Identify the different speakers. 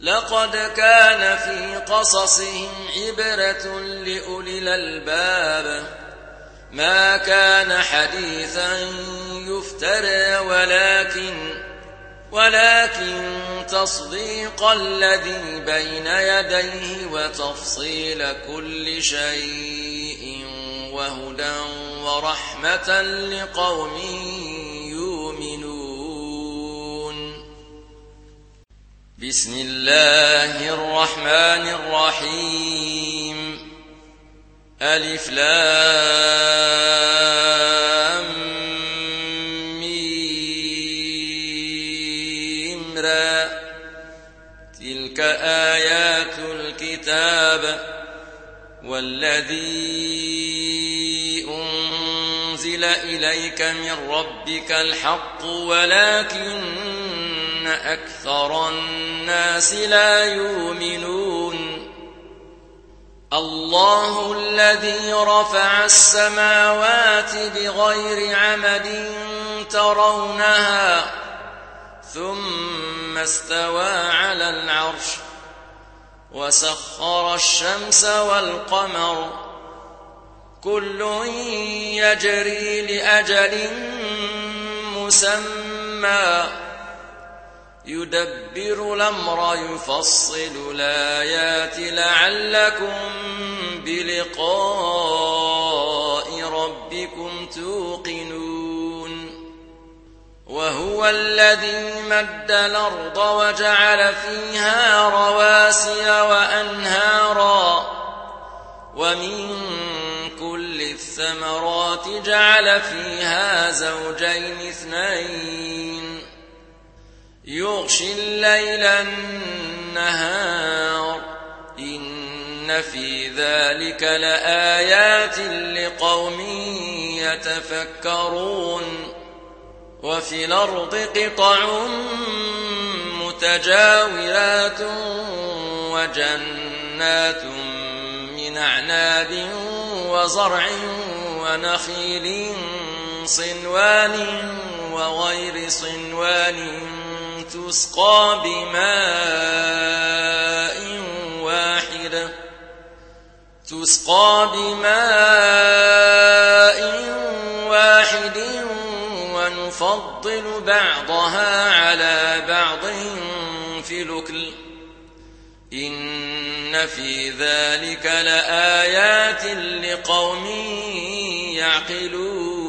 Speaker 1: لقد كان في قصصهم عبرة لأولي الألباب ما كان حديثا يفترى ولكن تصديق الذي بين يديه وتفصيل كل شيء وهدى ورحمة لقوم يؤمنون. بسم الله الرحمن الرحيم. ألف لام ميم را. تلك آيات الكتاب والذي أنزل إليك من ربك الحق ولكن أكثر الناس لا يؤمنون. الله الذي رفع السماوات بغير عمد ترونها ثم استوى على العرش وسخر الشمس والقمر كل يجري لأجل مسمى يدبر الأمر يفصل الآيات لعلكم بلقاء ربكم توقنون. وهو الذي مد الأرض وجعل فيها رواسي وأنهارا ومن كل الثمرات جعل فيها زوجين اثنين يغشي الليل النهار إن في ذلك لآيات لقوم يتفكرون. وفي الأرض قطع متجاورات وجنات من أعناب وزرع ونخيل صنوان وغير صنوان تسقى بماء واحد ونفضل بعضها على بعض في الأكل إن في ذلك لآيات لقوم يعقلون.